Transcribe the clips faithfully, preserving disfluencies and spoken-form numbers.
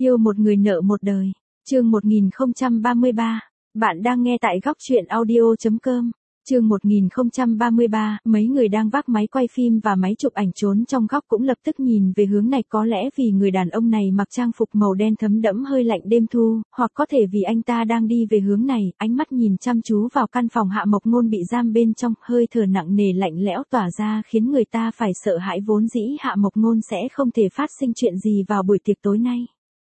Yêu một người nợ một đời. Chương một nghìn không trăm ba mươi ba. Bạn đang nghe tại góc truyện audio chấm com. Chương một nghìn không trăm ba mươi ba, mấy người đang vác máy quay phim và máy chụp ảnh trốn trong góc cũng lập tức nhìn về hướng này, có lẽ vì người đàn ông này mặc trang phục màu đen thấm đẫm hơi lạnh đêm thu, hoặc có thể vì anh ta đang đi về hướng này, ánh mắt nhìn chăm chú vào căn phòng Hạ Mộc Ngôn bị giam bên trong, hơi thở nặng nề lạnh lẽo tỏa ra khiến người ta phải sợ hãi, vốn dĩ Hạ Mộc Ngôn sẽ không thể phát sinh chuyện gì vào buổi tiệc tối nay.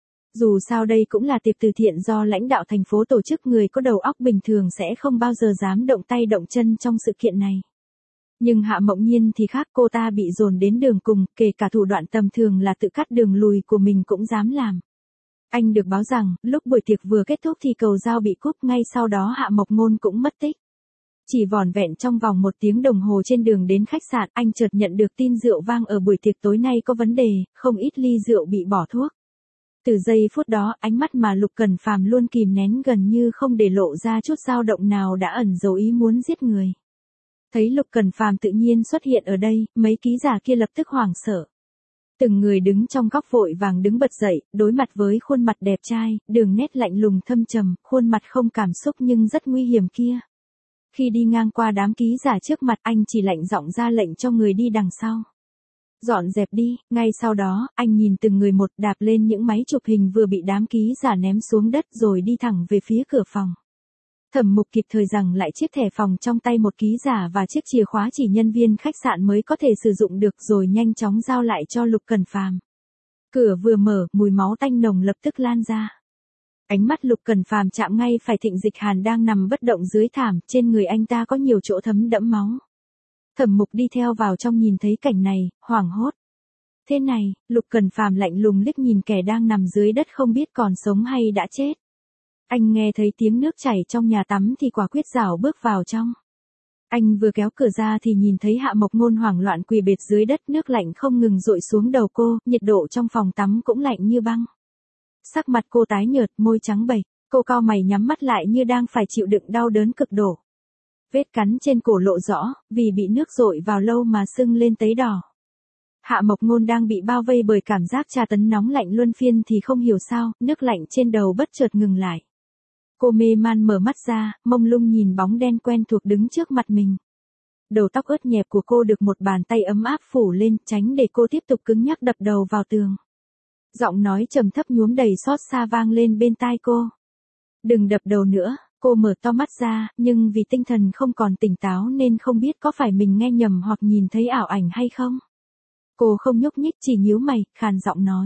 Dù sao đây cũng là tiệc từ thiện do lãnh đạo thành phố tổ chức, người có đầu óc bình thường sẽ không bao giờ dám động tay động chân trong sự kiện này. Nhưng Hạ Mộng Nhiên thì khác, cô ta bị dồn đến đường cùng, kể cả thủ đoạn tầm thường là tự cắt đường lùi của mình cũng dám làm. Anh được báo rằng, lúc buổi tiệc vừa kết thúc thì cầu dao bị cúp, ngay sau đó Hạ Mộc Ngôn cũng mất tích. Chỉ vỏn vẹn trong vòng một tiếng đồng hồ trên đường đến khách sạn, anh chợt nhận được tin rượu vang ở buổi tiệc tối nay có vấn đề, không ít ly rượu bị bỏ thuốc. Từ giây phút đó, ánh mắt mà Lục Cẩn Phàm luôn kìm nén gần như không để lộ ra chút dao động nào đã ẩn giấu ý muốn giết người. Thấy Lục Cẩn Phàm tự nhiên xuất hiện ở đây, mấy ký giả kia lập tức hoảng sợ. Từng người đứng trong góc vội vàng đứng bật dậy, đối mặt với khuôn mặt đẹp trai, đường nét lạnh lùng thâm trầm, khuôn mặt không cảm xúc nhưng rất nguy hiểm kia. Khi đi ngang qua đám ký giả trước mặt, anh chỉ lạnh giọng ra lệnh cho người đi đằng sau. Dọn dẹp đi. Ngay sau đó, anh nhìn từng người một, đạp lên những máy chụp hình vừa bị đám ký giả ném xuống đất rồi đi thẳng về phía cửa phòng. Thẩm Mục kịp thời giằng lại chiếc thẻ phòng trong tay một ký giả và chiếc chìa khóa chỉ nhân viên khách sạn mới có thể sử dụng được, rồi nhanh chóng giao lại cho Lục Cẩn Phàm. Cửa vừa mở, mùi máu tanh nồng lập tức lan ra. Ánh mắt Lục Cẩn Phàm chạm ngay phải Thịnh Dịch Hàn đang nằm bất động dưới thảm, trên người anh ta có nhiều chỗ thấm đẫm máu. Thẩm Mục đi theo vào trong nhìn thấy cảnh này, hoảng hốt. Thế này, Lục Cẩn Phàm lạnh lùng liếc nhìn kẻ đang nằm dưới đất không biết còn sống hay đã chết. Anh nghe thấy tiếng nước chảy trong nhà tắm thì quả quyết rảo bước vào trong. Anh vừa kéo cửa ra thì nhìn thấy Hạ Mộc Ngôn hoảng loạn quỳ bệt dưới đất, nước lạnh không ngừng dội xuống đầu cô, nhiệt độ trong phòng tắm cũng lạnh như băng. Sắc mặt cô tái nhợt, môi trắng bệch, cô cau mày nhắm mắt lại như đang phải chịu đựng đau đớn cực độ. Vết cắn trên cổ lộ rõ, vì bị nước dội vào lâu mà sưng lên tấy đỏ. Hạ Mộc Ngôn đang bị bao vây bởi cảm giác tra tấn nóng lạnh luân phiên thì không hiểu sao, nước lạnh trên đầu bất chợt ngừng lại. Cô mê man mở mắt ra, mông lung nhìn bóng đen quen thuộc đứng trước mặt mình. Đầu tóc ướt nhẹp của cô được một bàn tay ấm áp phủ lên, tránh để cô tiếp tục cứng nhắc đập đầu vào tường. Giọng nói trầm thấp nhuốm đầy xót xa vang lên bên tai cô. Đừng đập đầu nữa. Cô mở to mắt ra, nhưng vì tinh thần không còn tỉnh táo nên không biết có phải mình nghe nhầm hoặc nhìn thấy ảo ảnh hay không. Cô không nhúc nhích, chỉ nhíu mày, khàn giọng nói.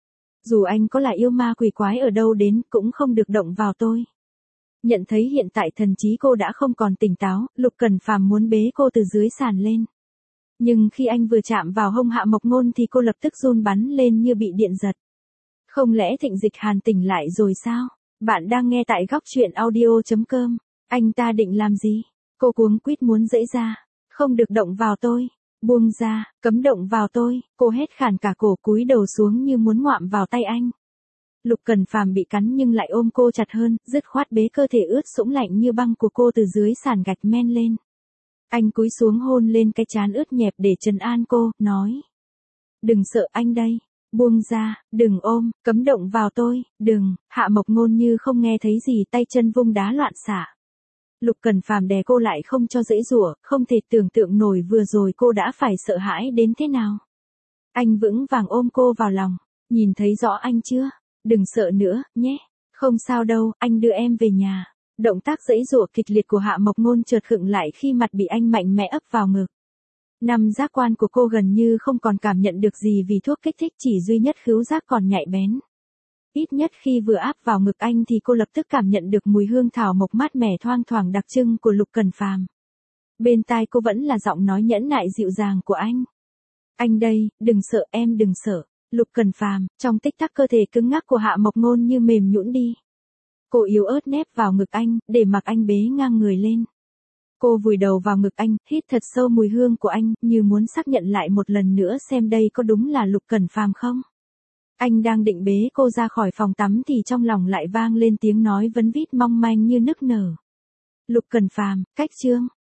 Dù anh có là yêu ma quỷ quái ở đâu đến cũng không được động vào tôi. Nhận thấy hiện tại thần trí cô đã không còn tỉnh táo, Lục Cẩn Phàm muốn bế cô từ dưới sàn lên. Nhưng khi anh vừa chạm vào hông Hạ Mộc Ngôn thì cô lập tức run bắn lên như bị điện giật. Không lẽ Thịnh Dịch Hàn tỉnh lại rồi sao? Bạn đang nghe tại góc truyện audio chấm com. Anh ta định làm gì? Cô cuống quýt muốn giãy ra. Không được động vào tôi. Buông ra, cấm động vào tôi. Cô hét khàn cả cổ, cúi đầu xuống như muốn ngoạm vào tay anh. Lục Cẩn Phàm bị cắn nhưng lại ôm cô chặt hơn, dứt khoát bế cơ thể ướt sũng lạnh như băng của cô từ dưới sàn gạch men lên. Anh cúi xuống hôn lên cái trán ướt nhẹp để trấn an cô, nói. Đừng sợ anh đây. Buông ra, đừng ôm, cấm động vào tôi, đừng. Hạ Mộc Ngôn như không nghe thấy gì, tay chân vung đá loạn xạ. Lục Cẩn Phàm đè cô lại không cho giãy giụa, không thể tưởng tượng nổi vừa rồi cô đã phải sợ hãi đến thế nào. Anh vững vàng ôm cô vào lòng, nhìn thấy rõ anh chưa? Đừng sợ nữa, nhé. Không sao đâu, anh đưa em về nhà. Động tác giãy giụa kịch liệt của Hạ Mộc Ngôn chợt khựng lại khi mặt bị anh mạnh mẽ ấp vào ngực. Năm giác quan của cô gần như không còn cảm nhận được gì vì thuốc kích thích, chỉ duy nhất khứu giác còn nhạy bén. Ít nhất khi vừa áp vào ngực anh thì cô lập tức cảm nhận được mùi hương thảo mộc mát mẻ thoang thoảng đặc trưng của Lục Cẩn Phàm. Bên tai cô vẫn là giọng nói nhẫn nại dịu dàng của anh. Anh đây, đừng sợ em, đừng sợ. Lục Cẩn Phàm, trong tích tắc cơ thể cứng ngắc của Hạ Mộc Ngôn như mềm nhũn đi. Cô yếu ớt nép vào ngực anh, để mặc anh bế ngang người lên. Cô vùi đầu vào ngực anh, hít thật sâu mùi hương của anh, như muốn xác nhận lại một lần nữa xem đây có đúng là Lục Cẩn Phàm không. Anh đang định bế cô ra khỏi phòng tắm thì trong lòng lại vang lên tiếng nói vấn vít mong manh như nức nở. Lục Cẩn Phàm, cách chương.